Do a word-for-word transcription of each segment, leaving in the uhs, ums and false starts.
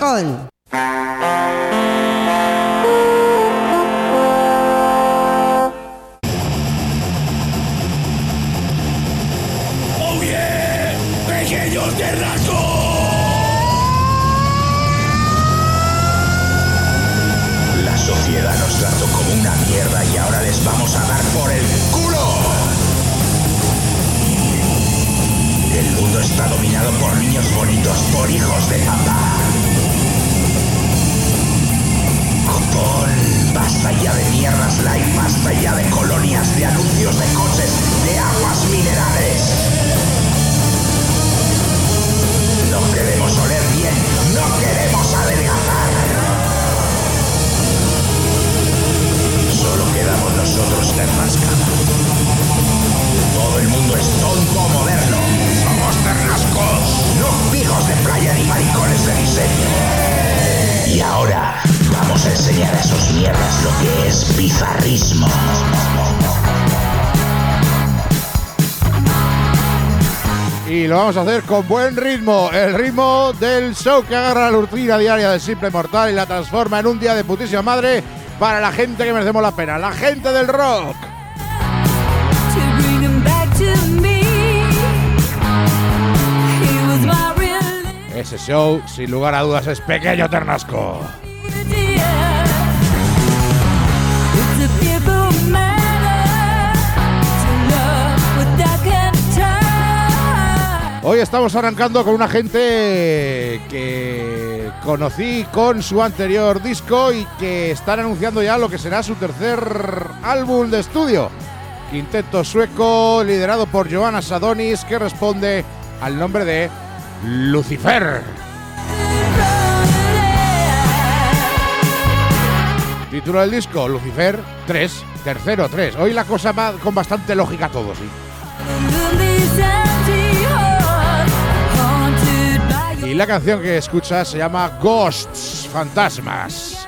Roscón. ¡Oh yeah! ¡Pequeños Ternascos! La sociedad nos trató como una mierda y ahora les vamos a dar por el culo. El mundo está dominado por niños bonitos, por hijos de papá. Copón, basta ya de mierdas light, basta ya de colonias, de anuncios de coches, de aguas minerales. No queremos oler bien, no queremos adelgazar. Solo quedamos nosotros, Ternasca. Todo el mundo es tonto moderno. Somos Ternascos, no pijos de playa ni maricones de diseño. Y ahora vamos a enseñar a esos mierdas lo que es bizarrismo. Y lo vamos a hacer con buen ritmo, el ritmo del show que agarra la rutina diaria del simple mortal y la transforma en un día de putísima madre para la gente que merecemos la pena, la gente del rock. Ese show, sin lugar a dudas, es Pequeño Ternasco. Hoy estamos arrancando con una gente que conocí con su anterior disco y que están anunciando ya lo que será su tercer álbum de estudio. Quinteto sueco liderado por Johannes Adonis, que responde al nombre de Lucifer. Título del disco, Lucifer tres, tercero tres. Hoy la cosa va con bastante lógica todo, sí. Y la canción que escuchas se llama Ghosts, Fantasmas.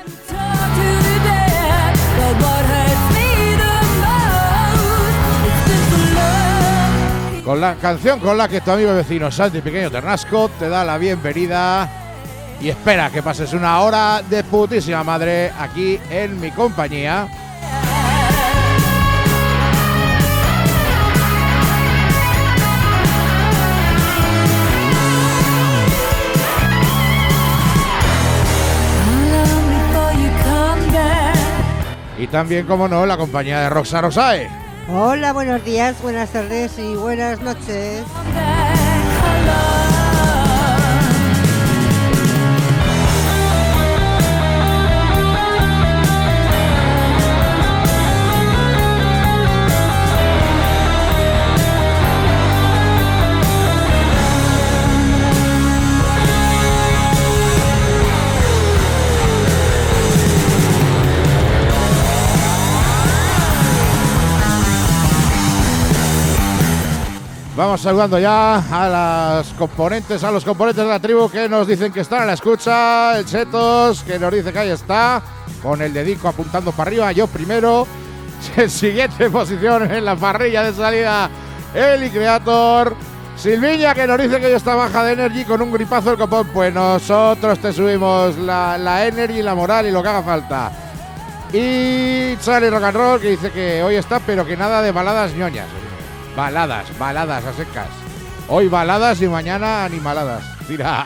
Con la canción con la que tu amigo vecino Santi Pequeño Ternasco te da la bienvenida y espera que pases una hora de putísima madre aquí en mi compañía. Y también, como no, la compañía de Roxa Rosae. Hola, buenos días, buenas tardes y buenas noches. Vamos saludando ya a las componentes, a los componentes de la tribu que nos dicen que están a la escucha. El Chetos, que nos dice que ahí está, con el dedico apuntando para arriba. Yo primero. En siguiente posición en la parrilla de salida, Eli Creator. Silviña, que nos dice que ya está baja de energy con un gripazo del copón. Pues nosotros te subimos la, la energy, la moral y lo que haga falta. Y Charlie Rock and Roll, que dice que hoy está, pero que nada de baladas ñoñas. Baladas, baladas a secas. Hoy baladas y mañana animaladas. Tira.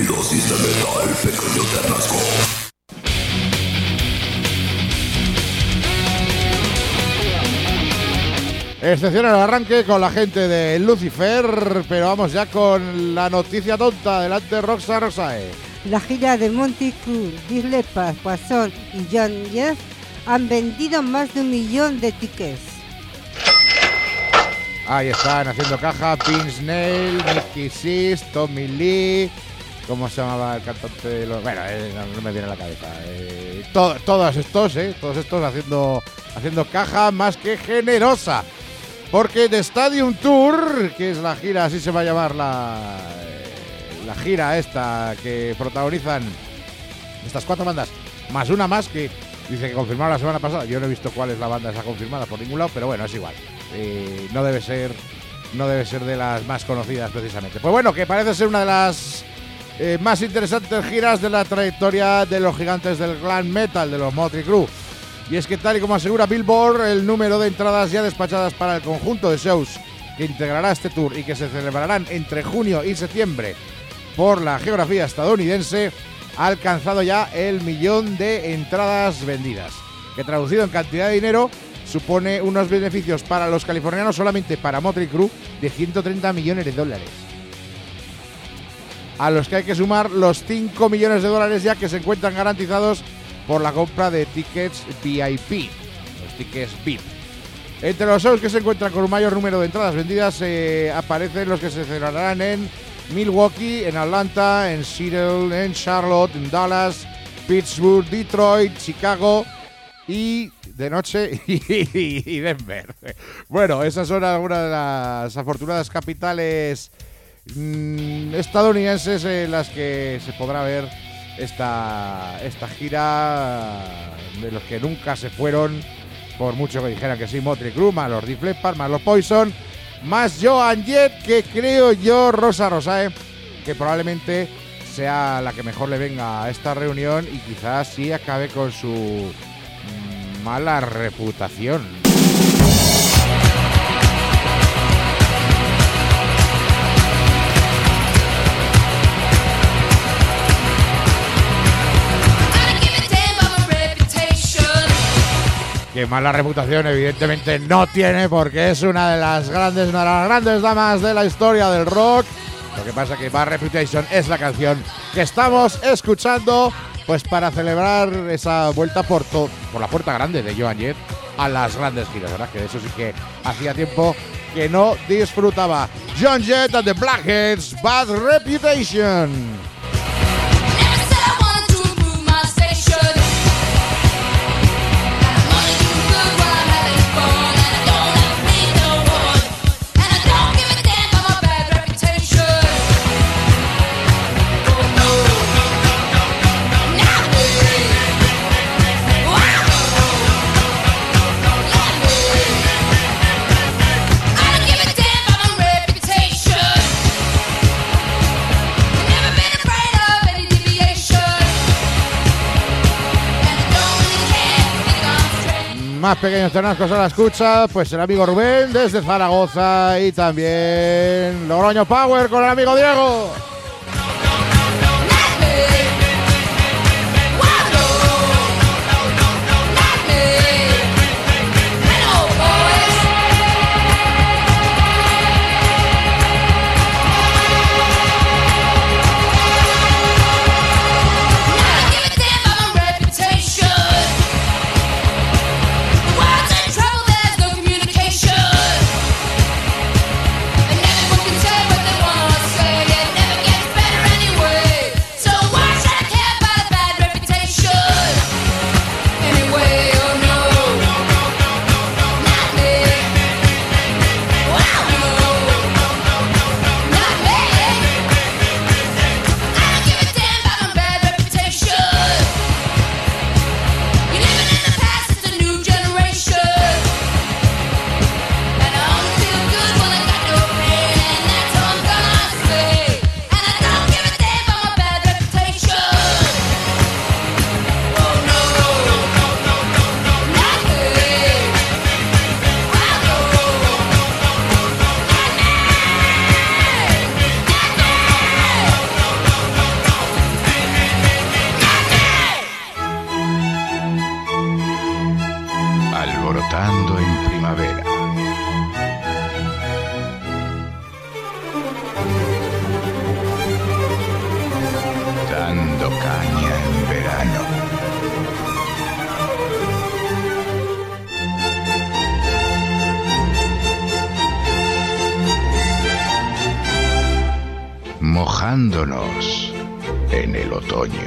dosis de metal, pequeño Ternasco. Excepcional arranque con la gente de Lucifer, pero vamos ya con la noticia tonta. Adelante, Roxa Rosae. La gira de Mötley Crüe, Def Leppard, Poison y John Jett han vendido más de un millón de tickets. Ahí están haciendo caja Vince Neil, Nicky Six, Tommy Lee. ¿Cómo se llamaba el cantante de los...? Bueno, eh, no, no me viene a la cabeza. Eh, to, todos estos, eh, todos estos haciendo, haciendo caja más que generosa. Porque The Stadium Tour, que es la gira, así se va a llamar la, eh, la gira esta que protagonizan estas cuatro bandas, más una más que dice que confirmaron la semana pasada. Yo no he visto cuál es la banda esa confirmada por ningún lado, pero bueno, es igual. Eh, no debe ser, no debe ser de las más conocidas precisamente. Pues bueno, que parece ser una de las eh, más interesantes giras de la trayectoria de los gigantes del glam metal, de los Mötley Crüe. Y es que tal y como asegura Billboard, el número de entradas ya despachadas para el conjunto de shows que integrará este tour y que se celebrarán entre junio y septiembre por la geografía estadounidense ha alcanzado ya el millón de entradas vendidas, que traducido en cantidad de dinero supone unos beneficios para los californianos, solamente para Mötley Crüe, de ciento treinta millones de dólares. A los que hay que sumar los cinco millones de dólares ya que se encuentran garantizados por la compra de tickets V I P, los tickets V I P. Entre los shows que se encuentran con un mayor número de entradas vendidas eh, aparecen los que se celebrarán en Milwaukee, en Atlanta, en Seattle, en Charlotte, en Dallas, Pittsburgh, Detroit, Chicago y de noche y Denver. Bueno, esas son algunas de las afortunadas capitales mmm, estadounidenses en las que se podrá ver esta, esta gira de los que nunca se fueron, por mucho que dijeran que sí, Mötley Crüe, más los Def Leppard, más los Poison, más Joan Jett, que creo yo, Rosa Rosae, que probablemente sea la que mejor le venga a esta reunión y quizás sí acabe con su mmm, mala reputación. Que mala reputación evidentemente no tiene, porque es una de las grandes, una de las grandes damas de la historia del rock. Lo que pasa que Bad Reputation es la canción que estamos escuchando, pues para celebrar esa vuelta por, to- por la puerta grande de Joan Jett a las grandes giras, ¿verdad? Que de eso sí que hacía tiempo que no disfrutaba. Joan Jett and the Blackheads, Bad Reputation. Más pequeños ternascos a la escucha, pues el amigo Rubén desde Zaragoza y también Logroño Power con el amigo Diego. Never cantando en primavera. Dando caña en verano. Mojándonos en el otoño.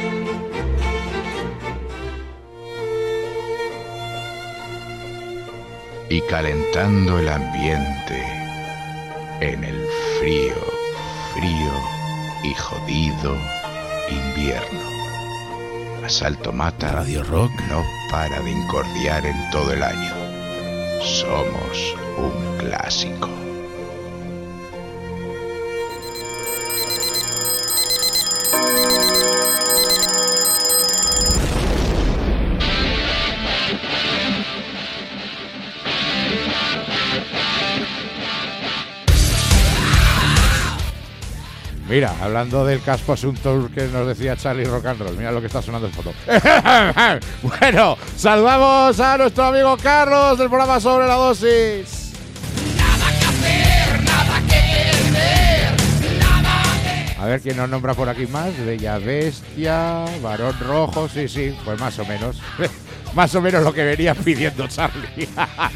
Y calentando el ambiente en el frío, frío y jodido invierno. Asalto Mata Radio Rock no para de incordiar en todo el año. Somos un clásico. Mira, hablando del casco asunto que nos decía Charlie Rock and Roll, mira lo que está sonando en foto. Bueno, saludamos a nuestro amigo Carlos del programa Sobre la Dosis. Nada que hacer, nada que ver, nada que... A ver quién nos nombra por aquí más. Bella Bestia, Varón Rojo, sí, sí, pues más o menos. Más o menos lo que venía pidiendo Charlie.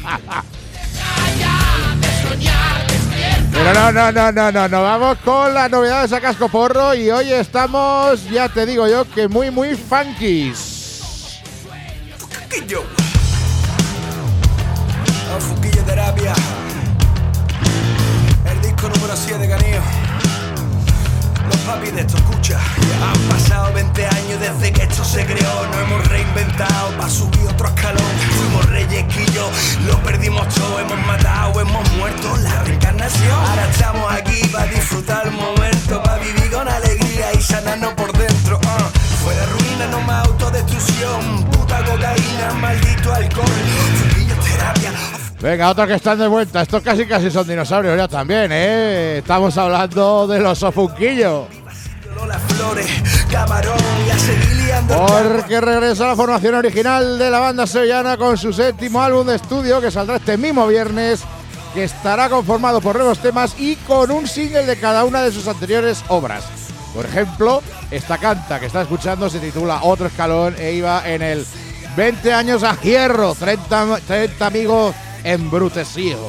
Pero no, no, no, no, no, no, vamos con las novedades a casco porro y hoy estamos, ya te digo yo, que muy, muy funkies. Fuquillo. Oh, Fuquillo Terapia. El disco número siete, Canillo. Los papis de esto, escucha. Ya han pasado veinte años desde que esto se creó. Nos hemos reinventado para subir otro escalón. Fuimos reyesquillos, lo perdimos todo. Hemos matado, hemos muerto, la reencarnación. Ahora estamos aquí para disfrutar el momento, para vivir con alegría y sanarnos por dentro. uh. Fuera ruina, no más autodestrucción. Puta cocaína, maldito alcohol. Fuquillo Terapia. Venga, otros que están de vuelta. Estos casi casi son dinosaurios ya también, ¿eh? Estamos hablando de los Ofunquillo. Porque regresa la formación original de la banda sevillana con su séptimo álbum de estudio que saldrá este mismo viernes, que estará conformado por nuevos temas y con un single de cada una de sus anteriores obras. Por ejemplo, esta canta que está escuchando se titula Otro Escalón e iba en el veinte años a hierro, treinta, treinta amigos embrutecidos.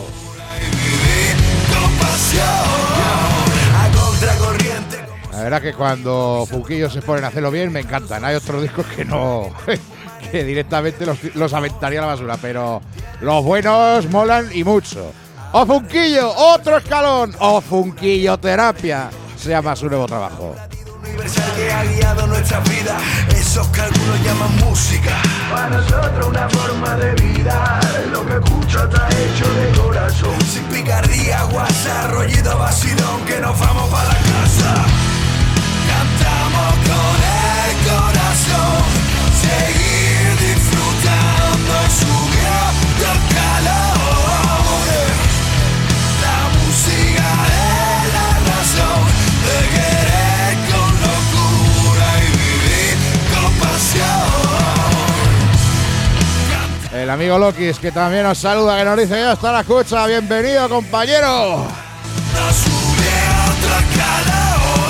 La verdad que cuando Funquillo se ponen a hacerlo bien me encantan. Hay otros discos que no, que directamente los, los aventaría a la basura, pero los buenos molan y mucho. O Funquillo, otro escalón. O Funquillo Terapia se llama su nuevo trabajo. Universal que ha guiado nuestra vida, esos cálculos llaman música. Para nosotros una forma de vida, lo que escucho está hecho de corazón. Sin picardía, guasa, rollito vacilón, que nos vamos para la casa. Cantamos con el corazón, seguir disfrutando, subiendo el calor. La música es la razón de querer con locura y vivir con pasión. El amigo Lokis, que también nos saluda, que nos dice ya está la escucha. Bienvenido, compañero. Nos sube a otro escalón.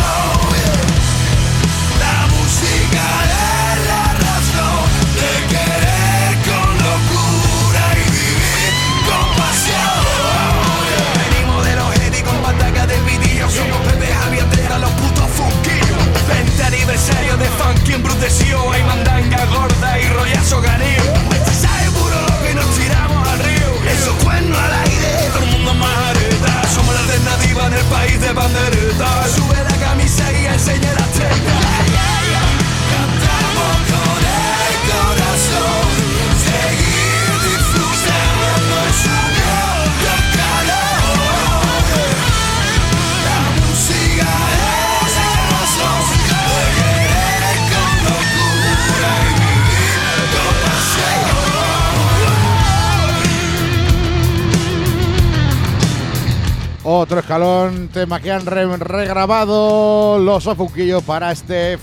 La música es la razón de querer con locura y vivir con pasión. Venimos de los Eddie con pataca de pitillo. Somos Pepe Javier Tera, los putos funquillos. veinte aniversario de funky embrutecido. Hay mandanga gorda y rollazo ganillo. Mensaje puro loco y nos tiramos al río. Esos cuernos al aire, todo el mundo más areta. Somos la alternativa en el país de bandereta. Sube la camisa y enseña las tetas. Cantamos con el corazón, seguir disfrutando y subiendo el calor. La música es la razón de querer con locura y vivir con pasión. Otro escalón, tema que han re regrabado los Ofunquillo para este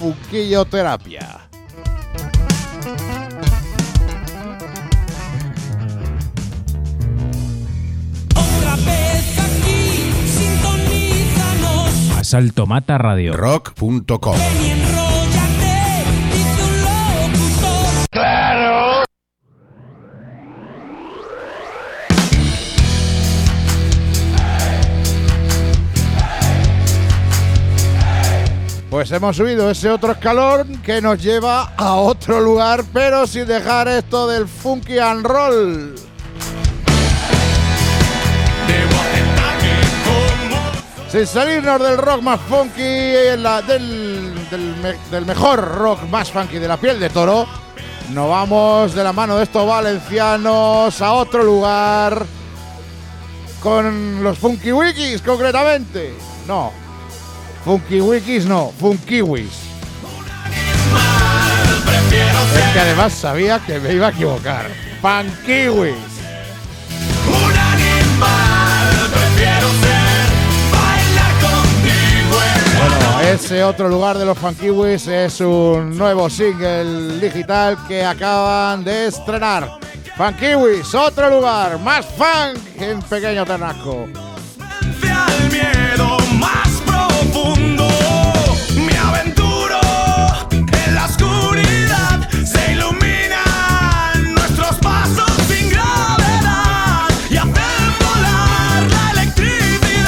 Ofunquillo Terapia. Asalto Mata Radio. rock punto com. ¡Claro! Pues hemos subido ese otro escalón que nos lleva a otro lugar, pero sin dejar esto del funky and roll. Sin salirnos del rock más funky, en la, del, del, me, del mejor rock más funky de la piel de toro, nos vamos de la mano de estos valencianos a otro lugar con los Funky Wikis, concretamente. No, Funky Wikis no, Funkiwis. Es que además sabía que me iba a equivocar. Funkiwis. Un animal, prefiero ser, bailar contigo en la Bueno, noche. ese otro lugar de los Funkiwis es un nuevo single digital que acaban de estrenar. Funkiwis, otro lugar, más funk en Pequeño Ternasco. Vence al miedo más profundo. Me aventuro en la oscuridad. Se iluminan nuestros pasos sin gravedad y hacen volar la electricidad.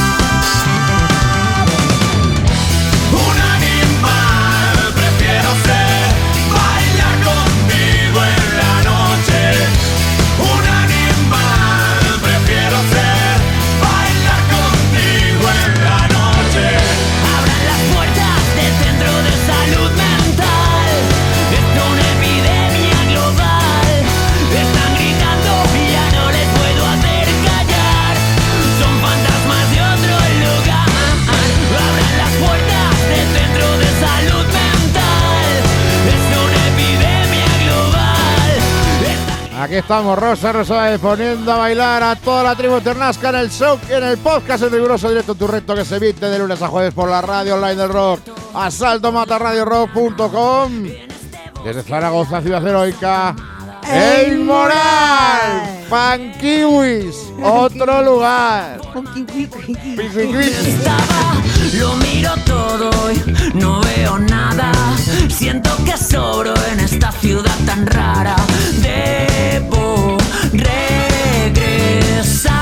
Un animal prefiero ser, bailar contigo en la noche. Un animal prefiero ser, bailar contigo en la noche. Abran las puertas del centro de salud mental. Es una epidemia global. Están gritando y ya no les puedo hacer callar. Son fantasmas de otro lugar. Abran las puertas del centro de salud mental. Es una epidemia global. Están Aquí estamos, Rosa Rosa, poniendo a bailar a toda la tribu ternasca en el show, en el podcast en riguroso directo en tu reto que se emite de lunes a jueves por la radio online del rock, asalto mata radio rock punto com. Desde Zaragoza, ciudad heroica, El Moral, Funkiwis, otro lugar. Funky Wiki. Funkiwis. estaba, lo miro todo y no veo nada. Siento que sobro en esta ciudad tan rara. Debo regresar.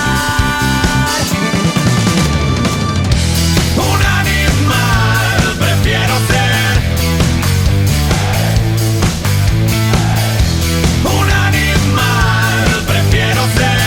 Un animal prefiero ser. Un animal prefiero ser.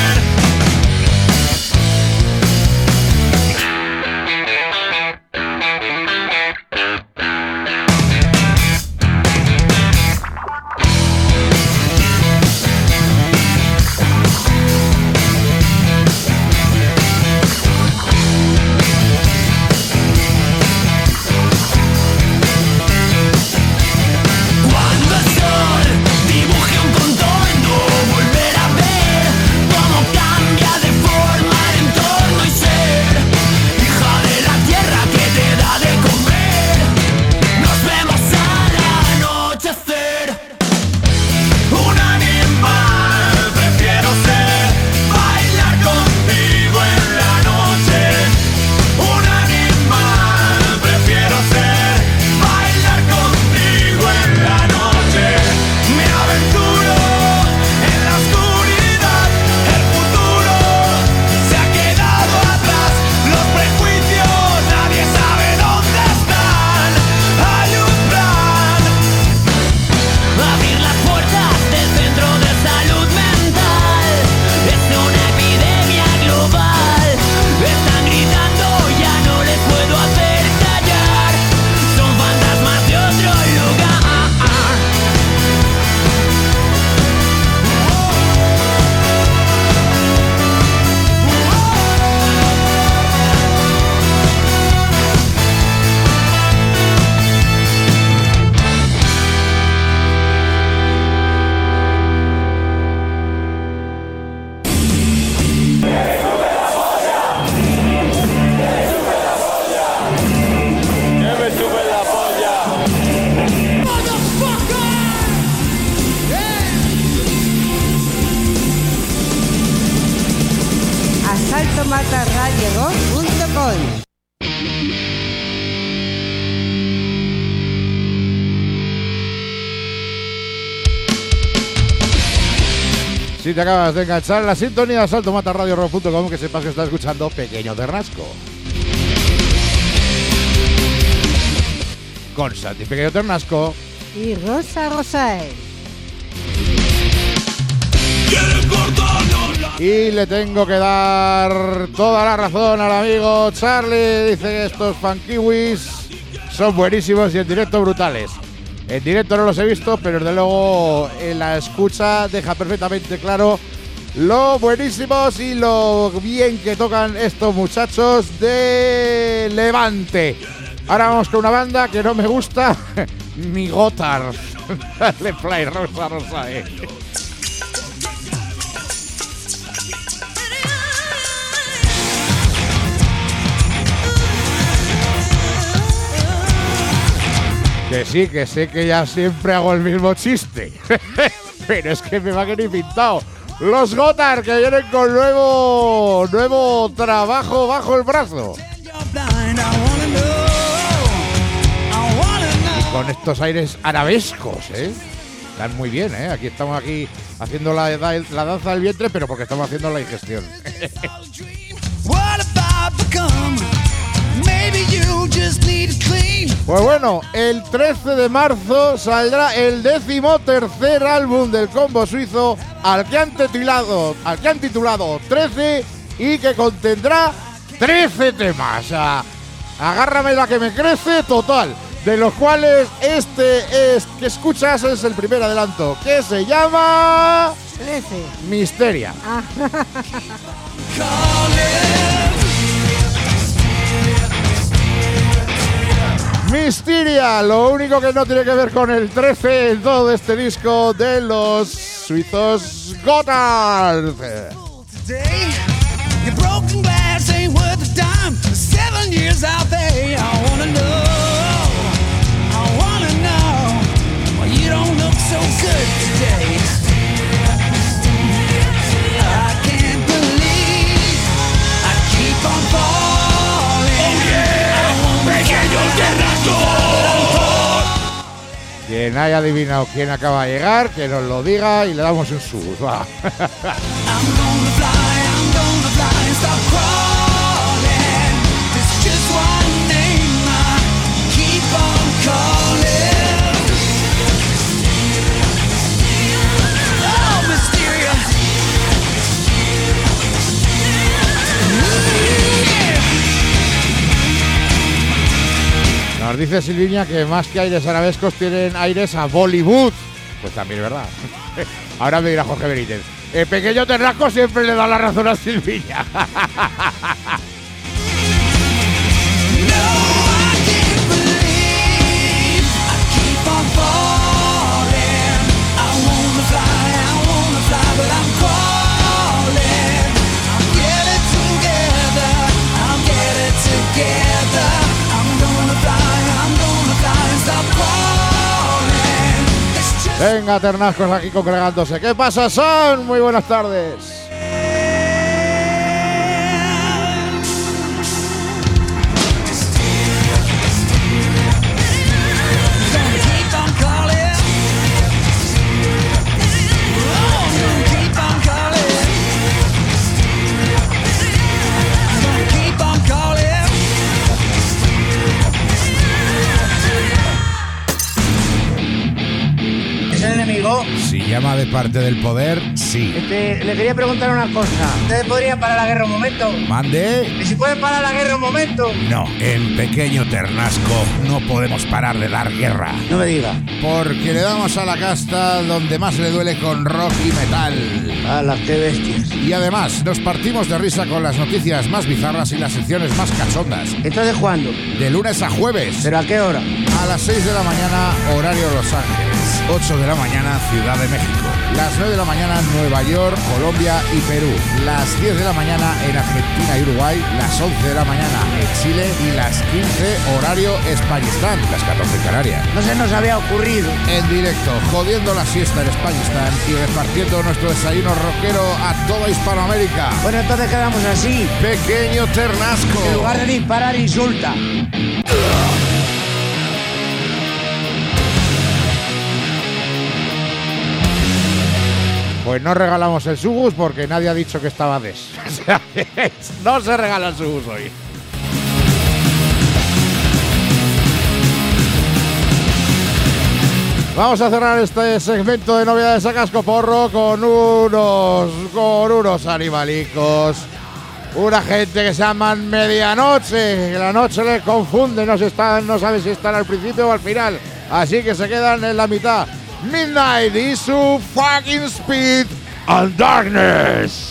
Cuando el sol dibuje un contorno, volver a ver cómo cambia de forma el entorno y ser hija de la tierra que te da de comer. Nos vemos al anochecer. Un animal prefiero ser, bailar contigo en la noche. Un animal prefiero ser, bailar contigo en la noche. Me aventuro en la oscuridad. El futuro se ha quedado atrás. Los prejuicios nadie sabe dónde están. Hay un plan. Abrir las puertas del centro de salud mental. Es una epidemia global. Están gritando, ya no les puedo hacer callar. Son fantasmas de otro lugar. asalto mata radio rock punto com. Si te acabas de enganchar en la sintonía de salto mata radio rock punto com, que sepas que estás escuchando Pequeño Ternasco. Con Santi Pequeño Ternasco y Rosa Rosae. Y le tengo que dar toda la razón al amigo Charlie. Dice que estos fankiwis son buenísimos y en directo brutales. En directo no los he visto, pero desde luego en la escucha deja perfectamente claro lo buenísimos y lo bien que tocan estos muchachos de Levante. Ahora vamos con una banda que no me gusta, ni Gotthard. Dale play, Rosa Rosa, eh. Que sí, que sé que ya siempre hago el mismo chiste. Pero es que me va a quedar pintado. Los Gotthard, que vienen con nuevo, nuevo trabajo bajo el brazo. Y con estos aires arabescos, ¿eh? Están muy bien, ¿eh? Aquí estamos aquí haciendo la, la, la danza del vientre, pero porque estamos haciendo la digestión. Pues bueno, el trece de marzo saldrá el décimo tercer álbum del combo suizo, al que han titulado, al que han titulado trece, y que contendrá trece temas. Ah, agárrame la que me crece total, de los cuales este es que escuchas es el primer adelanto, que se llama trece. Misteria. Ah. Misteria, lo único que no tiene que ver con el trece en todo este disco de los suizos Gotthard. Quien haya adivinado quién acaba de llegar, que nos lo diga y le damos un sus. Va. Nos dice Silviña que más que aires arabescos tienen aires a Bollywood. Pues también es verdad. Ahora me dirá Jorge Benítez. El Pequeño Ternasco siempre le da la razón a Silviña. Venga, Ternascos aquí congregándose. ¿Qué pasa, Son? Muy buenas tardes. Si llama de parte del poder, sí. Este, le quería preguntar una cosa. ¿Ustedes podrían parar la guerra un momento? ¿Mande? ¿Y si pueden parar la guerra un momento? No, en Pequeño Ternasco no podemos parar de dar guerra. No me diga. Porque le damos a la casta donde más le duele con rock y metal. ¡Hala, qué bestias! Y además, nos partimos de risa con las noticias más bizarras y las secciones más cachondas. ¿Entonces cuándo? De lunes a jueves. ¿Pero a qué hora? A las seis de la mañana, horario Los Ángeles. ocho de la mañana, Ciudad de México. Las nueve de la mañana, Nueva York, Colombia y Perú. Las diez de la mañana en Argentina y Uruguay. Las once de la mañana en Chile. Y las quince, horario Españistán. Las catorce en Canarias. No se nos había ocurrido. En directo, jodiendo la siesta en Españistán y repartiendo nuestro desayuno rockero a toda Hispanoamérica. Bueno, entonces quedamos así. Pequeño Ternasco. En lugar de disparar, insulta. Pues no regalamos el Sugus porque nadie ha dicho que estaba des. O sea, no se regala el Sugus hoy. Vamos a cerrar este segmento de novedades a cascoporro con unos, con unos animalicos. Una gente que se llaman Medianoche, que la noche les confunde, no, se están, no saben si están al principio o al final. Así que se quedan en la mitad. Midnight y su fucking Speed and Darkness.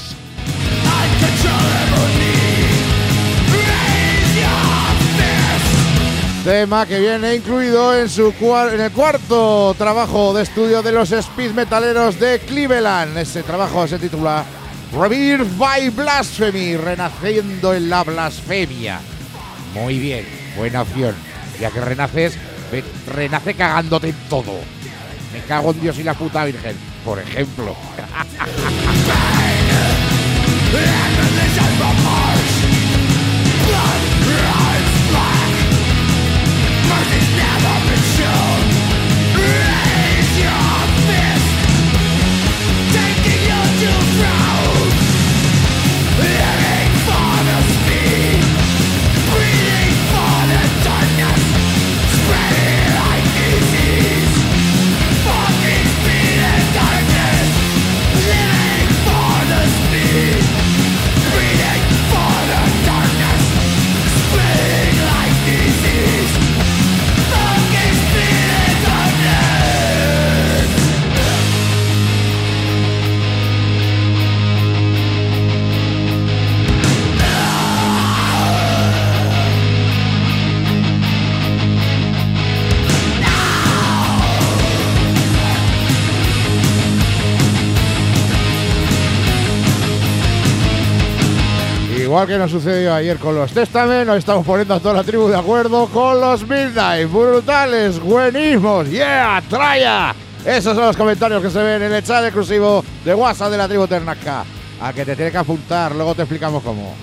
Tema que viene incluido en, su en el cuarto trabajo de estudio de los speed metaleros de Cleveland. Ese trabajo se titula Rebirth by Blasphemy, renaciendo en la blasfemia. Muy bien, buena opción. Ya que renaces, renace cagándote en todo. Me cago en Dios y la puta Virgen, por ejemplo. Igual que nos sucedió ayer con los Testament, nos estamos poniendo a toda la tribu de acuerdo con los Midnight. Brutales, buenísimos, yeah, traya. Esos son los comentarios que se ven en el chat exclusivo de WhatsApp de la tribu Ternasca. A que te tiene que apuntar, luego te explicamos cómo.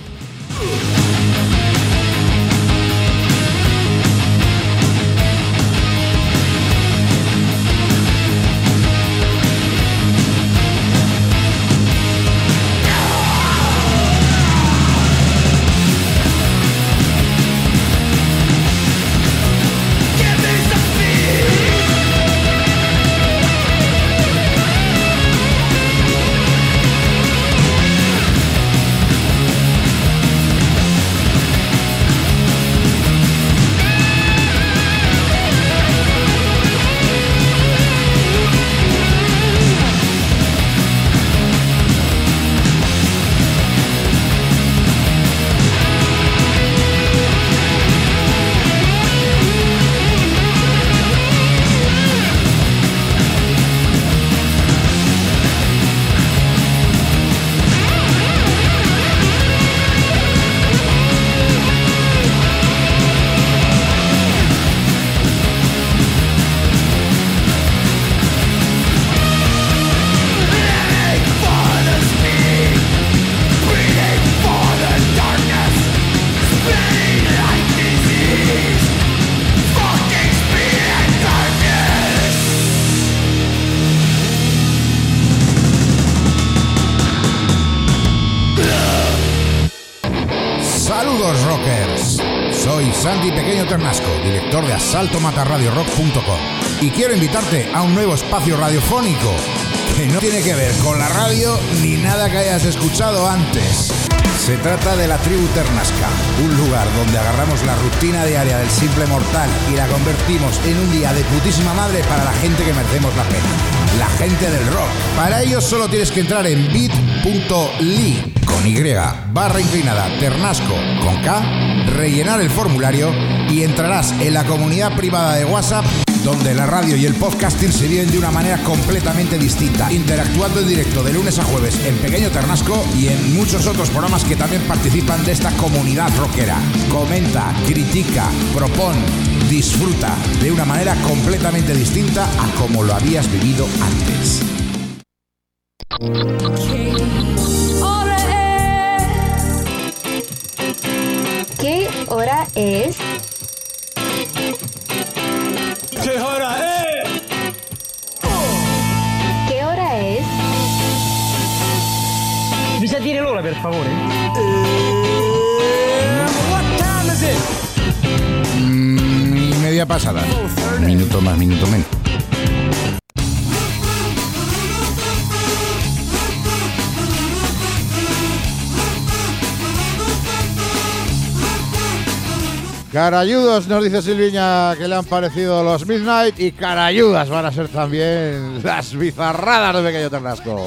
Santi Pequeño Ternasco, director de asalto mata radio rock punto com, y quiero invitarte a un nuevo espacio radiofónico que no tiene que ver con la radio ni nada que hayas escuchado antes. Se trata de la tribu Ternasca, un lugar donde agarramos la rutina diaria del simple mortal y la convertimos en un día de putísima madre para la gente que merecemos la pena, la gente del rock. Para ello solo tienes que entrar en bit punto l y con Y, barra inclinada, Ternasco, con K, rellenar el formulario y entrarás en la comunidad privada de WhatsApp, donde la radio y el podcasting se viven de una manera completamente distinta, interactuando en directo de lunes a jueves en Pequeño Ternasco y en muchos otros programas que también participan de esta comunidad rockera. Comenta, critica, propon, disfruta de una manera completamente distinta a como lo habías vivido antes. ¿Qué hora es? ¿Qué hora es? ¿Qué hora es? se tiri l'ora, per favore. Mm, media pasada. Minuto más, minuto menos. Carayudos, nos dice Silviña que le han parecido los Midnight, y carayudas van a ser también las bizarradas de Pequeño Ternasco.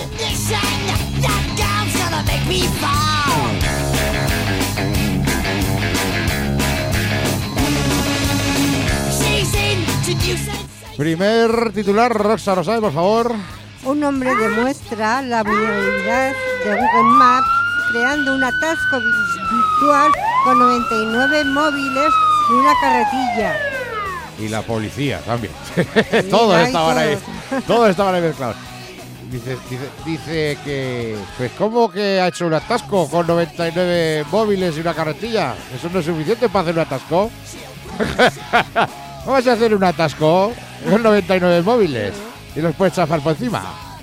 Primer titular, Roxa Rosales, por favor. Un hombre demuestra la vulnerabilidad de Google Maps creando un atasco virtual con noventa y nueve móviles y una carretilla. Y la policía también. Todos estaban ahí. Todos estaban ahí mezclados. Dice, dice, dice que... Pues ¿cómo que ha hecho un atasco con noventa y nueve móviles y una carretilla? ¿Eso no es suficiente para hacer un atasco? ¿Cómo vas a hacer un atasco con noventa y nueve móviles? Y los puedes chafar por encima.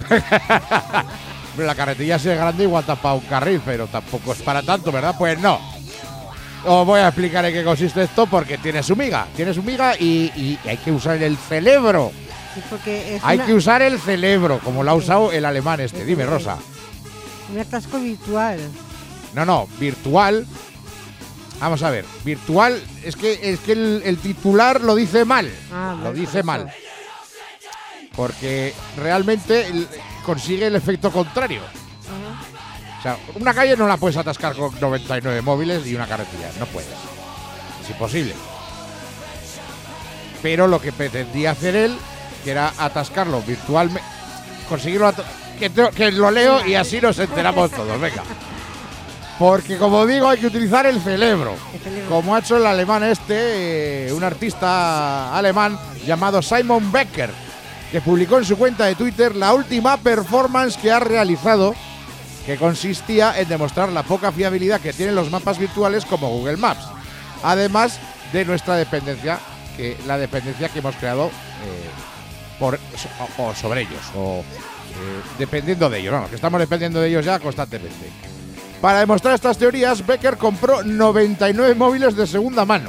La carretilla si es grande igual tapa un carril, pero tampoco es para tanto, ¿verdad? Pues no. Os voy a explicar en qué consiste esto porque tiene su miga. Tiene su miga y, y hay que usar el cerebro. Sí, porque es hay una... que usar el cerebro, como lo ha usado el alemán este. Dime, Rosa. Un atasco virtual. No, no, virtual. Vamos a ver, virtual es que es que el, el titular lo dice mal. Ah, lo vale, dice mal. Porque realmente el, consigue el efecto contrario. Uh-huh. O sea, una calle no la puedes atascar con noventa y nueve móviles y una carretilla. No puedes. Es imposible. Pero lo que pretendía hacer él, que era atascarlo virtualmente, conseguirlo at- que, te- que lo leo y así nos enteramos todos. Venga. Porque como digo, hay que utilizar el cerebro. El cerebro. Como ha hecho el alemán este, eh, un artista alemán llamado Simon Becker, que publicó en su cuenta de Twitter la última performance que ha realizado, que consistía en demostrar la poca fiabilidad que tienen los mapas virtuales como Google Maps, además de nuestra dependencia, que la dependencia que hemos creado eh, por o, o sobre ellos, o eh, dependiendo de ellos, no, que estamos dependiendo de ellos ya constantemente. Para demostrar estas teorías, Becker compró noventa y nueve móviles de segunda mano,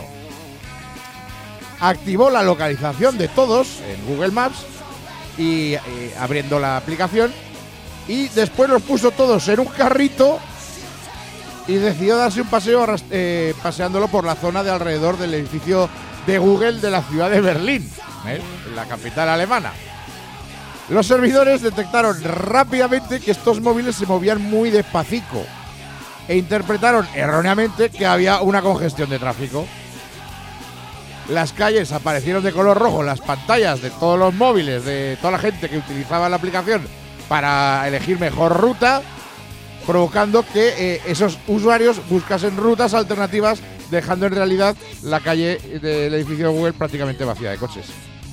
activó la localización de todos en Google Maps y eh, abriendo la aplicación, y después los puso todos en un carrito y decidió darse un paseo eh, paseándolo por la zona de alrededor del edificio de Google de la ciudad de Berlín, ¿eh? la capital alemana. Los servidores detectaron rápidamente que estos móviles se movían muy despacito e interpretaron erróneamente que había una congestión de tráfico. Las calles aparecieron de color rojo en las pantallas de todos los móviles, de toda la gente que utilizaba la aplicación para elegir mejor ruta, provocando que eh, esos usuarios buscasen rutas alternativas, dejando en realidad la calle del edificio de Google prácticamente vacía de coches.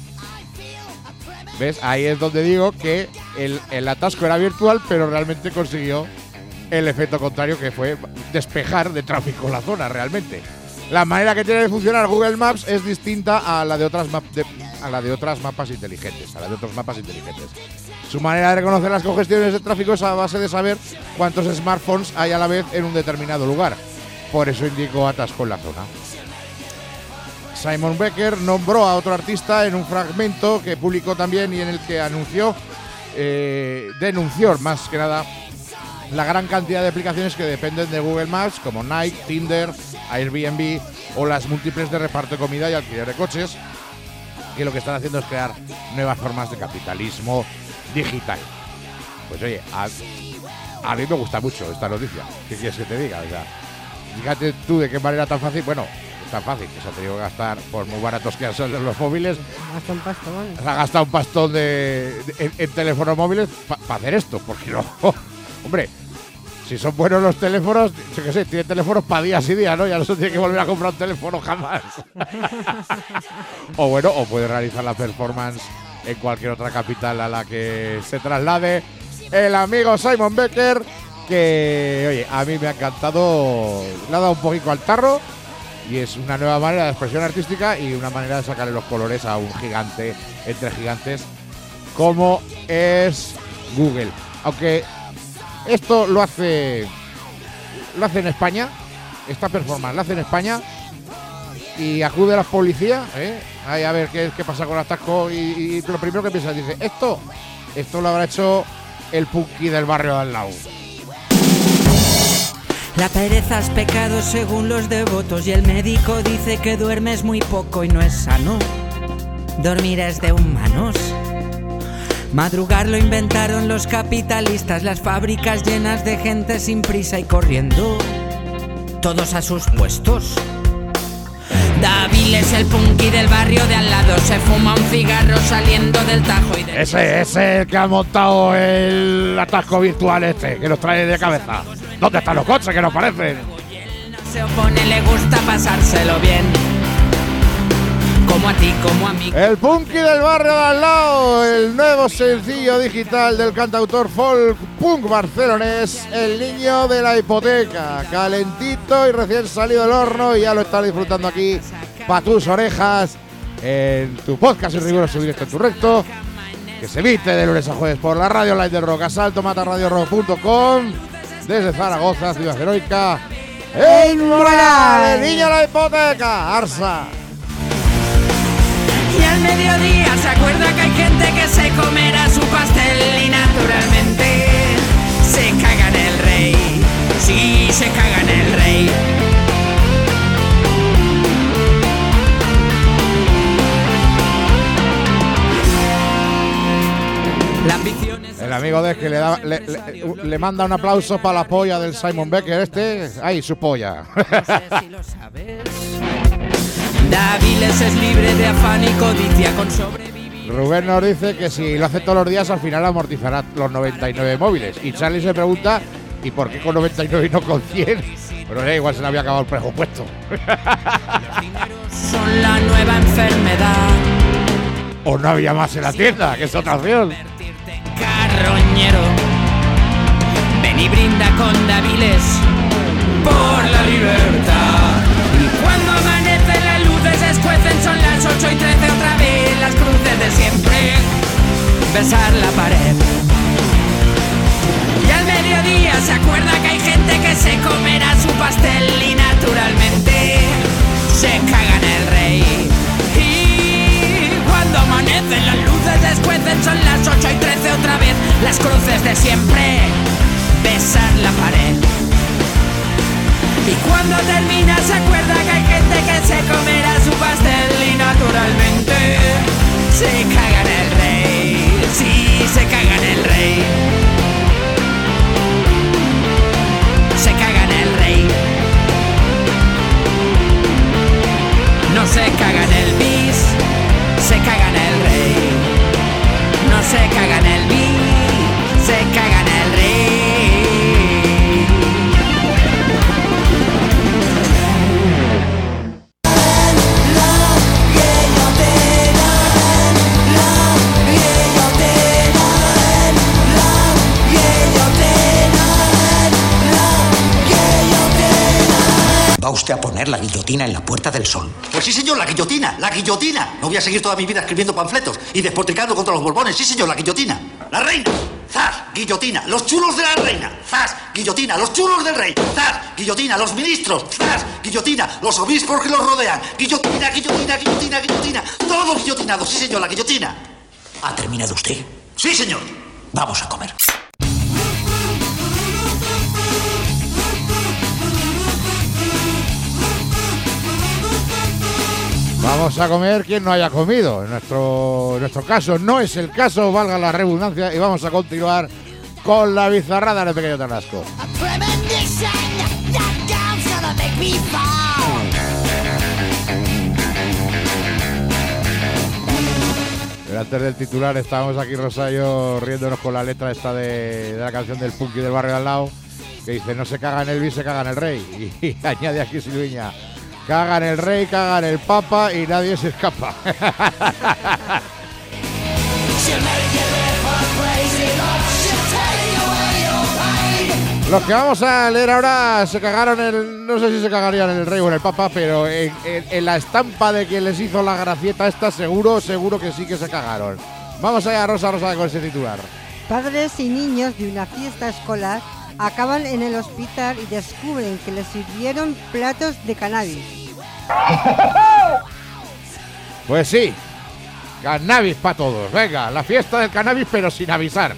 ¿Ves? Ahí es donde digo que el, el atasco era virtual, pero realmente consiguió el efecto contrario, que fue despejar de tráfico la zona realmente. La manera que tiene de funcionar Google Maps es distinta a la de otras map de, a la de otras mapas inteligentes, a la de otros mapas inteligentes. Su manera de reconocer las congestiones de tráfico es a base de saber cuántos smartphones hay a la vez en un determinado lugar. Por eso indicó atasco en la zona. Simon Becker nombró a otro artista en un fragmento que publicó también y en el que anunció, eh, denunció más que nada la gran cantidad de aplicaciones que dependen de Google Maps, como Nike, Tinder, Airbnb o las múltiples de reparto de comida y alquiler de coches, que lo que están haciendo es crear nuevas formas de capitalismo digital. Pues oye, a, a mí me gusta mucho esta noticia. ¿Qué quieres que te diga? O sea, fíjate tú de qué manera tan fácil. Bueno, es tan fácil que se ha tenido que gastar, por muy baratos que son los móviles. Gasta un pastón. Se ha gastado un pastón de, de, en, en teléfonos móviles para pa hacer esto, porque no. Hombre, si son buenos los teléfonos, yo qué sé, tiene teléfonos para días y días, ¿no? Ya no se tiene que volver a comprar un teléfono jamás. O bueno, o puede realizar la performance en cualquier otra capital a la que se traslade el amigo Simon Becker, que, oye, a mí me ha encantado. Le ha dado un poquito al tarro y es una nueva manera de expresión artística y una manera de sacarle los colores a un gigante entre gigantes como es Google. Aunque Esto lo hace lo hace en España, esta performance la hace en España y acude a la policía, ¿eh? Ahí a ver qué, qué pasa con el atasco y, y lo primero que piensa dice, esto, esto lo habrá hecho el punky del barrio de al lado. La pereza es pecado según los devotos y el médico dice que duermes muy poco y no es sano. Dormir es de humanos. Madrugar lo inventaron los capitalistas, las fábricas llenas de gente sin prisa y corriendo, todos a sus puestos. David es el punky del barrio de al lado, se fuma un cigarro saliendo del tajo y del... Ese es el que ha montado el atasco virtual este, que nos trae de cabeza. ¿Dónde están los coches que nos parecen? Él no se opone, le gusta pasárselo bien. Como a ti, como a mí. El punky del barrio de al lado, el nuevo sencillo digital del cantautor folk punk barcelonés, El niño de la hipoteca. Calentito y recién salido del horno y ya lo estás disfrutando aquí para tus orejas en tu podcast en riguroso directo en tu recto, que se emite de lunes a jueves por la radio online del rock, asalto mata radio rock punto com, desde Zaragoza, ciudad heroica, en Moral, El niño de la hipoteca, Arsa. Y al mediodía se acuerda que hay gente que se comerá su pastel y naturalmente se caga en el rey. Sí, se caga en el rey. La ambición es... El amigo de que le, da, le, le, le manda un aplauso para la polla del Simon Becker este. ¡Ay, su polla! No sé si lo sabes. Dáviles es libre de afán y codicia con sobrevivir. Rubén nos dice que si lo hace todos los días al final amortizará los noventa y nueve móviles. Y Charlie se pregunta, ¿y por qué con noventa y nueve y no con cien? Pero eh, igual se le había acabado el presupuesto. Los dineros son la nueva enfermedad. O no había más en la tienda, que es otra opción. Convertirte en carroñero. Ven y brinda con Dáviles por la libertad. Y cuando amanece las luces se escuecen, son las ocho y trece otra vez, las cruces de siempre, besar la pared. Y al mediodía se acuerda que hay gente que se comerá su pastel y naturalmente se caga en el rey. Y cuando amanecen las luces se escuecen, son las ocho y trece otra vez, las cruces de siempre, besar la pared. Y cuando termina se acuerda que hay gente que se comerá su pastel y naturalmente se caga en el rey. Sí, se caga en el rey. Se caga en el rey. No se caga en el bis, se caga en el rey. No se caga en el bis, se caga en el rey. ¿Va usted a poner la guillotina en la Puerta del Sol? Pues sí, señor, la guillotina, la guillotina. No voy a seguir toda mi vida escribiendo panfletos y despotricando contra los borbones. Sí, señor, la guillotina. La reina. ¡Zas! Guillotina. Los chulos de la reina. ¡Zas! Guillotina. Los chulos del rey. ¡Zas! Guillotina. Los ministros. ¡Zas! Guillotina. Los obispos que los rodean. Guillotina, guillotina, guillotina, guillotina. Todos guillotinados. Sí, señor, la guillotina. ¿Ha terminado usted? Sí, señor. Vamos a comer. Vamos a comer quien no haya comido. En nuestro, en nuestro caso no es el caso, valga la redundancia, y vamos a continuar con la bizarrada del pequeño Tarrasco. Pero antes del titular estábamos aquí Rosa y yo riéndonos con la letra esta de, de la canción del punky del barrio de al lado, que dice no se caga en el bis, se caga en el rey. Y, y añade aquí Silviña: cagan el rey, cagan el papa y nadie se escapa. Los que vamos a leer ahora se cagaron el... No sé si se cagarían en el rey o en el papa, pero en, en, en la estampa de quien les hizo la gracieta esta seguro, seguro que sí que se cagaron. Vamos allá, Rosa, Rosa, con ese titular. Padres y niños de una fiesta escolar acaban en el hospital y descubren que les sirvieron platos de cannabis. Pues sí, cannabis para todos. Venga, la fiesta del cannabis pero sin avisar.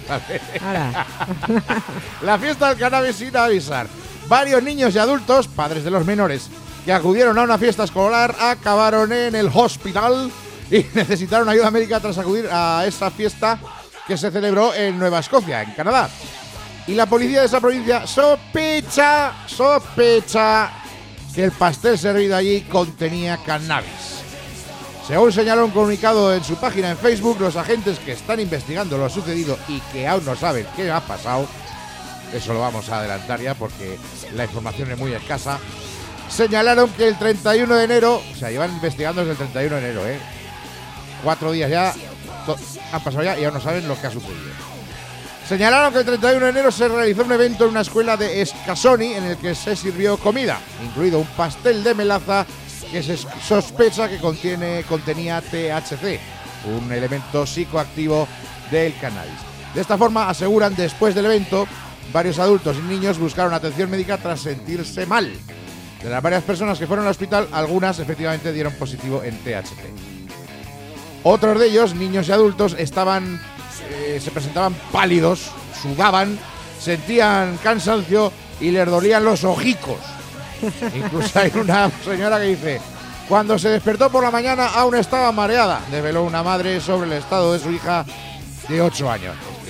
La fiesta del cannabis sin avisar. Varios niños y adultos, padres de los menores, que acudieron a una fiesta escolar, acabaron en el hospital y necesitaron ayuda médica tras acudir a esa fiesta que se celebró en Nueva Escocia, en Canadá. Y la policía de esa provincia sospecha, sospecha que el pastel servido allí contenía cannabis. Según señaló un comunicado en su página en Facebook, los agentes que están investigando lo sucedido y que aún no saben qué ha pasado, eso lo vamos a adelantar ya porque la información es muy escasa, señalaron que el treinta y uno de enero, o sea, llevan investigando desde el treinta y uno de enero, ¿eh? Cuatro días ya, to- han pasado ya y aún no saben lo que ha sucedido. Señalaron que el treinta y uno de enero se realizó un evento en una escuela de Escasoni en el que se sirvió comida, incluido un pastel de melaza que se sospecha que contiene, contenía T H C, un elemento psicoactivo del cannabis. De esta forma, aseguran, después del evento, varios adultos y niños buscaron atención médica tras sentirse mal. De las varias personas que fueron al hospital, algunas efectivamente dieron positivo en T H C. Otros de ellos, niños y adultos, estaban, eh, se presentaban pálidos, sudaban, sentían cansancio y les dolían los ojicos. Incluso hay una señora que dice: cuando se despertó por la mañana aún estaba mareada, desveló una madre sobre el estado de su hija de ocho años. Es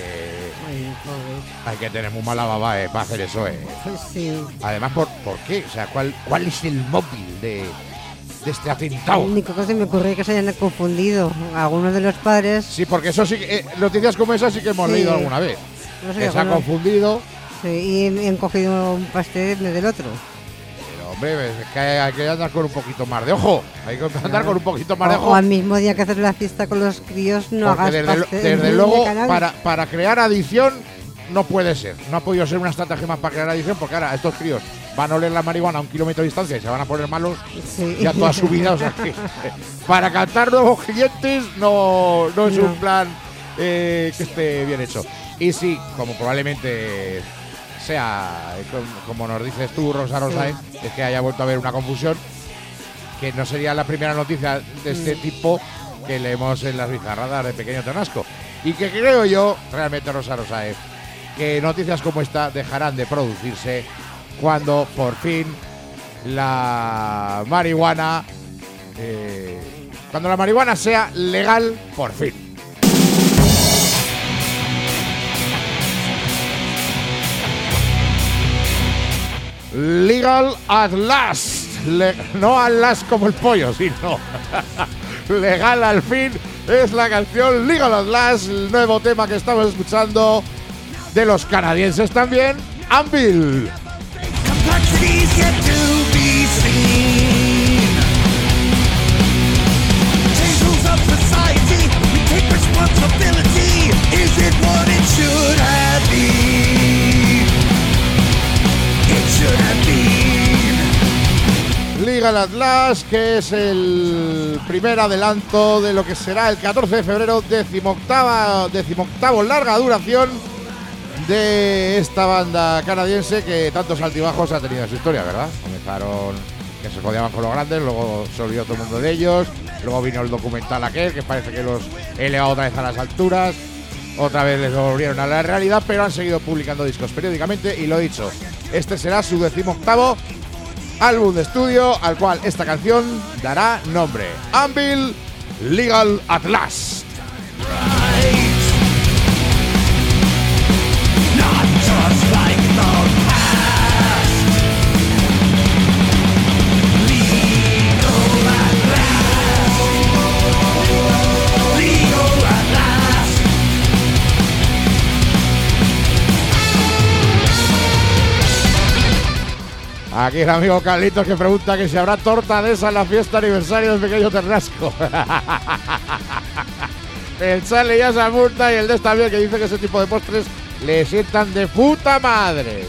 que hay que tener muy mala baba eh, para hacer eso. Eh. Sí. Además, ¿por, ¿por qué? O sea, ¿cuál, cuál es el móvil de, de este atentado? Lo único que se me ocurre es que se hayan confundido algunos de los padres. Sí, porque eso sí, eh, noticias como esas sí que hemos Sí. leído alguna vez. No sé, que se ha algunos- confundido. Sí, y han cogido un pastel en vez del otro. Pero, hombre, es que hay, hay que andar con un poquito más de ojo. Hay que andar Claro. con un poquito más de O, ojo. o al mismo día que haces la fiesta con los críos, no Porque hagas desde, pastel desde de luego, cannabis. para, para crear adicción no puede ser. No ha podido ser una estrategia más para crear adicción, porque ahora estos críos van a oler la marihuana a un kilómetro de distancia y se van a poner malos Sí. ya toda su vida. O sea que para captar nuevos clientes no, no es No. un plan eh, que esté bien hecho. Y sí, como probablemente sea, eh, com- como nos dices tú, Rosa Rosae, es que haya vuelto a haber una confusión, que no sería la primera noticia de este tipo que leemos en las bizarradas de Pequeño Ternasco. Y que creo yo, realmente, Rosa Rosae, que noticias como esta dejarán de producirse cuando por fin la marihuana, eh, cuando la marihuana sea legal por fin. Legal at last. Le- no at last como el pollo, sino legal al fin es la canción Legal at Last, el nuevo tema que estamos escuchando de los canadienses también, Anvil. Complexities yet to be seen. Change rules of society. We take responsibility. Is it what it should have been? It should have been. Legal at Last, que es el primer adelanto de lo que será el catorce de febrero, decimoctava, decimoctavo larga duración de esta banda canadiense que tantos altibajos ha tenido en su historia, ¿verdad? Comenzaron que se jodeaban con los grandes, luego se olvidó todo el mundo de ellos, luego vino el documental aquel que parece que los elevó otra vez a las alturas, otra vez les volvieron a la realidad, pero han seguido publicando discos periódicamente y lo dicho, este será su decimoctavo álbum de estudio al cual esta canción dará nombre, Anvil, Legal at Last. Not just like the past. Legal at last. Legal at last. Aquí el amigo Carlitos que pregunta que si habrá torta de esa en la fiesta aniversario del Pequeño Ternasco. El Charlie ya se amurta y el de también, que dice que ese tipo de postres le sientan de puta madre.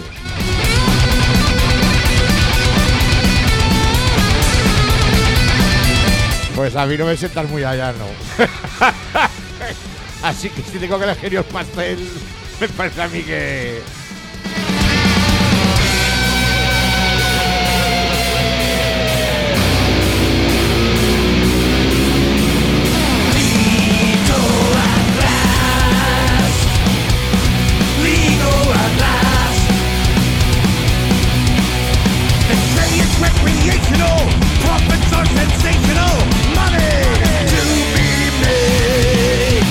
Pues a mí no me sientan muy allá, no. Así que si tengo que elegir el pastel, Me parece a mí que... Recreational, profits are sensational, money to be made.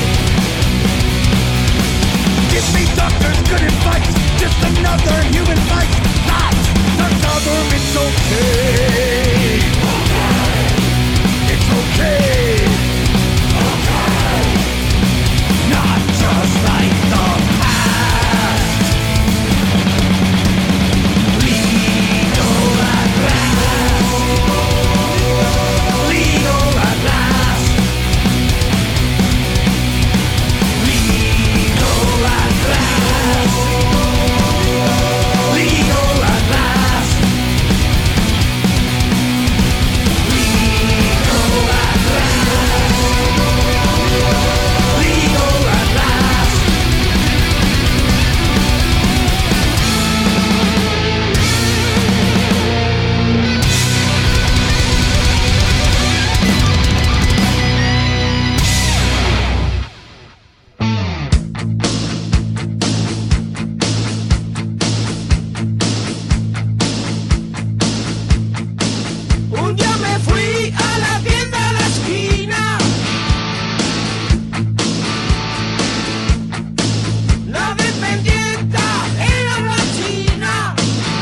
Give me doctors, good advice, just another human fight. Not the government's okay. It's okay. Not just like the past. Legal at last. Legal at last. Legal at last. Legal at last. Legal at last. Legal at last. Un día me fui a la tienda de la esquina. La dependienta era una china.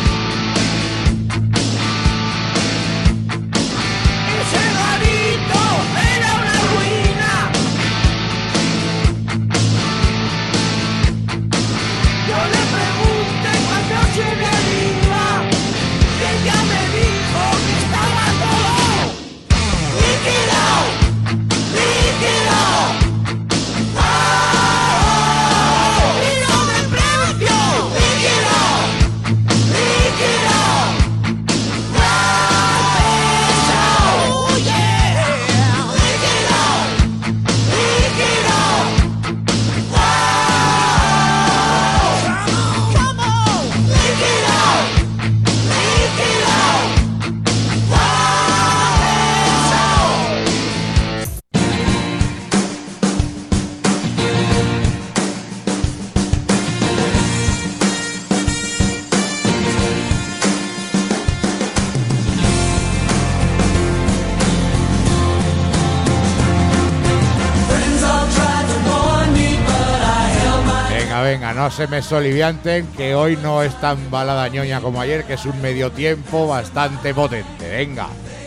Ese garito era una ruina. Yo le pregunté cuánto se me iba. Y ella me dijo que estaba todo liquidado, liquidado. ¡Oh! Y no de precio, liquidado, liquidado. ¡Mal pesado! ¡Oh, yeah! Liquidado, liquidado. ¡Wow! Come on, liquidado, liquidado. Venga, venga, no se me solivianten, que hoy no es tan balada ñoña como ayer, que es un medio tiempo bastante potente. Venga.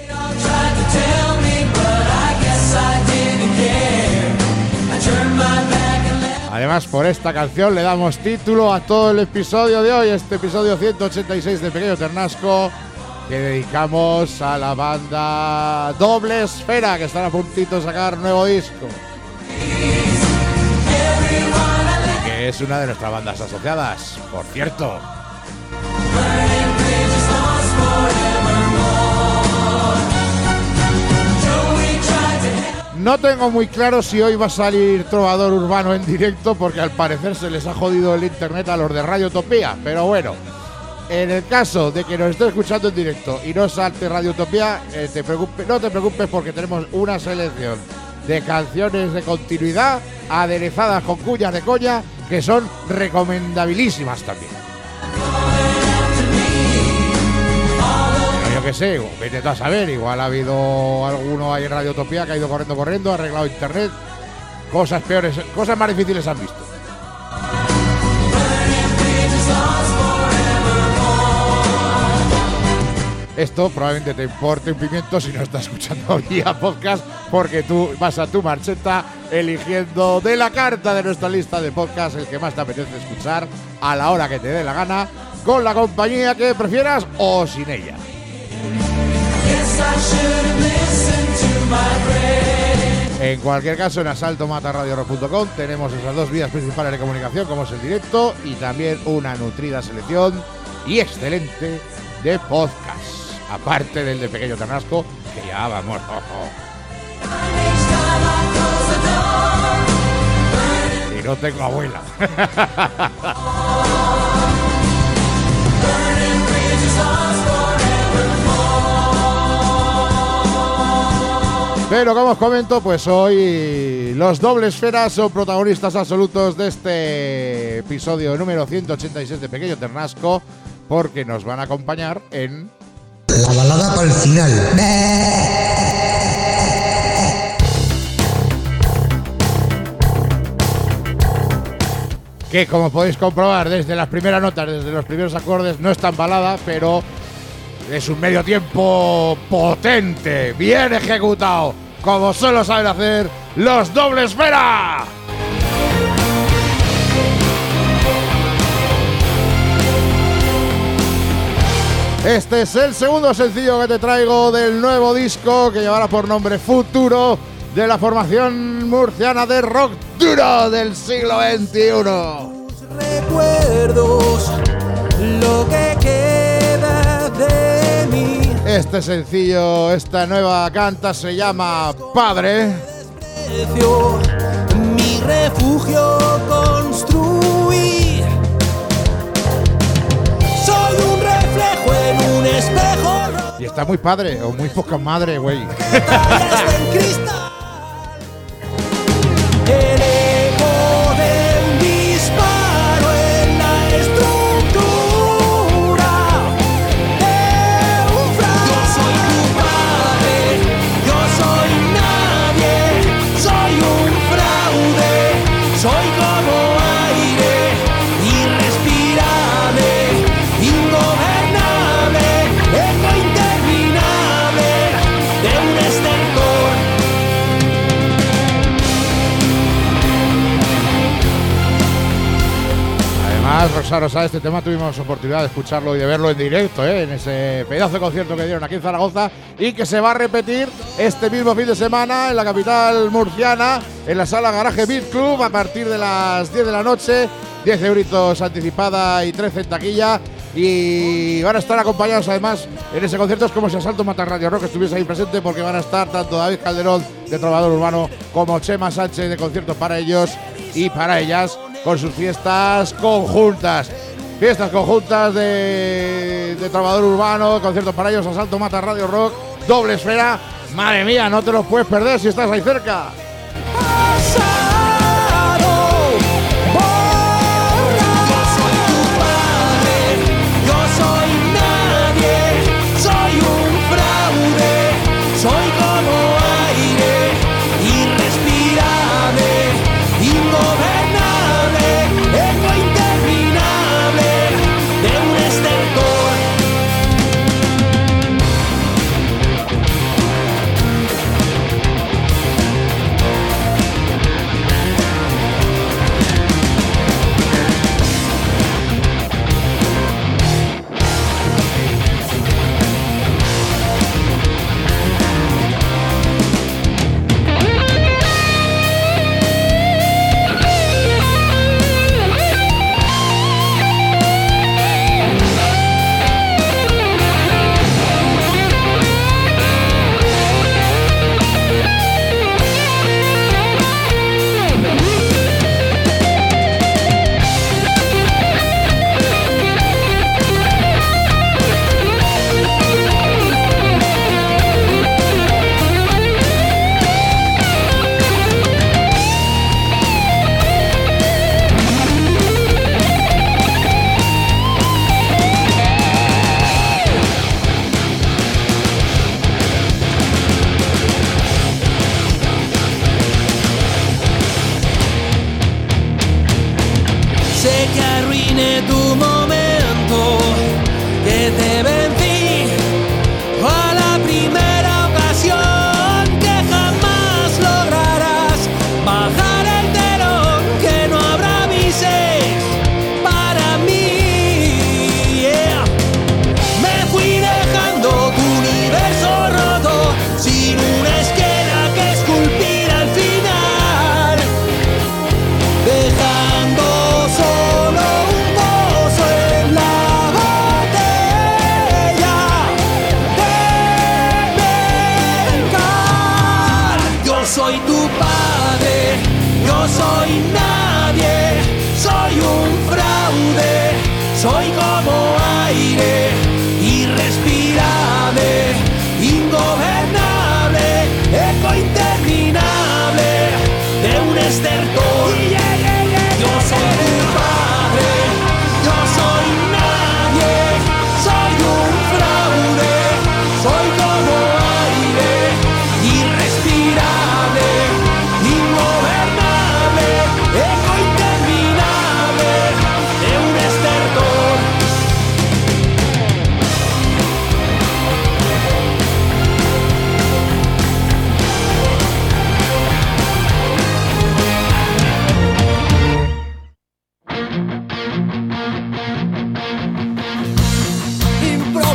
Además, por esta canción le damos título a todo el episodio de hoy, este episodio ciento ochenta y seis de Pequeño Ternasco, que dedicamos a la banda Doble Esfera, que están a puntito de sacar nuevo disco, que es una de nuestras bandas asociadas, por cierto. No tengo muy claro si hoy va a salir Trovador Urbano en directo, porque al parecer se les ha jodido el internet a los de Radio Utopía. Pero bueno, en el caso de que nos estés escuchando en directo y no salte Radio Utopía, eh, te preocupe, no te preocupes, porque tenemos una selección de canciones de continuidad aderezadas con cuñas de coña que son recomendabilísimas también. Pero yo qué sé, vete tú a saber, igual ha habido alguno ahí en Radio Utopía que ha ido corriendo, corriendo, ha arreglado internet, cosas peores, cosas más difíciles han visto. Esto probablemente te importe un pimiento si no estás escuchando vía podcast, porque tú vas a tu marcheta eligiendo de la carta de nuestra lista de podcast el que más te apetece escuchar a la hora que te dé la gana, con la compañía que prefieras o sin ella. En cualquier caso, en asalto mata radio rock punto com tenemos esas dos vías principales de comunicación, como es el directo, y también una nutrida selección y excelente de podcast, aparte del de Pequeño Ternasco, que ya vamos. Oh, oh. Y no tengo abuela. Pero como os comento, pues hoy los Doble Esfera son protagonistas absolutos de este episodio número ciento ochenta y seis de Pequeño Ternasco, porque nos van a acompañar en... La balada para el final. Que como podéis comprobar desde las primeras notas, desde los primeros acordes, no es tan balada, pero es un medio tiempo potente, bien ejecutado, como solo saben hacer los Doble Esfera. Este es el segundo sencillo que te traigo del nuevo disco que llevará por nombre Futuro, de la formación murciana de rock duro del siglo veintiuno. Recuerdos, lo que queda de mí. Este sencillo, esta nueva canta se llama Padre. Mi refugio construí. Soy un reflejo en un espejo. Y está muy padre, o muy poca madre, güey. El eco de un disparo en la estructura de un fraude. Yo soy tu padre, yo soy nadie, soy un fraude, soy como aire, irrespirable, ingobernable, eco interminable de un estertor. Además, Rosa Rosa, este tema tuvimos oportunidad de escucharlo y de verlo en directo, ¿eh? En ese pedazo de concierto que dieron aquí en Zaragoza y que se va a repetir este mismo fin de semana en la capital murciana, en la sala Garaje Beat Club, a partir de las diez de la noche, diez euritos anticipada y trece en taquilla. Y van a estar acompañados además en ese concierto, es como si Asalto Mata Radio Rock estuviese ahí presente, porque van a estar tanto David Calderón de Trovador Urbano como Chema Sánchez de Conciertos para ellos y para ellas, con sus fiestas conjuntas. Fiestas conjuntas de, de Trovador Urbano, Conciertos para ellos, Asalto Mata Radio Rock, Doble Esfera. Madre mía, no te los puedes perder si estás ahí cerca. Soy como aire, irrespirable, ingobernable, eco interminable de un estertor.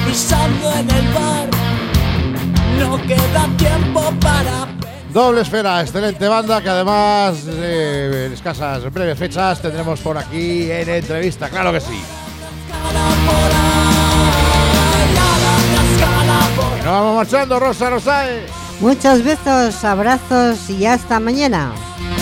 pisando en el bar. No queda tiempo para... Doble Esfera, excelente banda que además eh, en escasas breves fechas tendremos por aquí en entrevista, claro que sí. Y nos vamos marchando, Rosa Rosae. Muchos besos, abrazos y hasta mañana.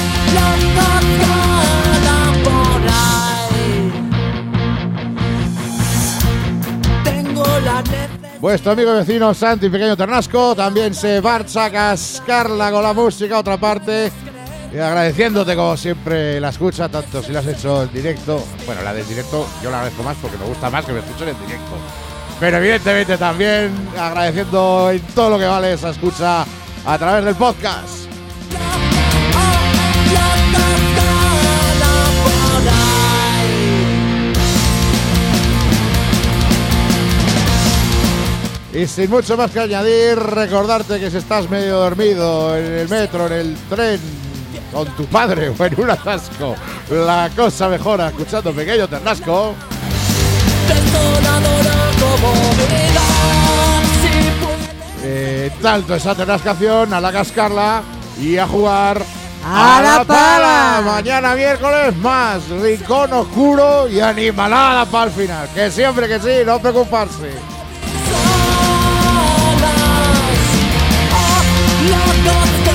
Tengo la Vuestro amigo y vecino Santi Pequeño Ternasco también se marcha a cascarla con la música a otra parte y agradeciéndote como siempre la escucha, tanto si la has hecho en directo. Bueno, la del directo yo la agradezco más porque me gusta más que me escuchen en directo, pero evidentemente también agradeciendo en todo lo que vale esa escucha a través del podcast. Y sin mucho más que añadir, recordarte que si estás medio dormido en el metro, en el tren, con tu padre o en un atasco, la cosa mejora escuchando Pequeño Ternasco. Eh, tanto esa ternascación, a la cascarla y a jugar ¡a la pala! Mañana miércoles más Rincón Oscuro y animalada para el final. Que siempre que sí, no preocuparse. Love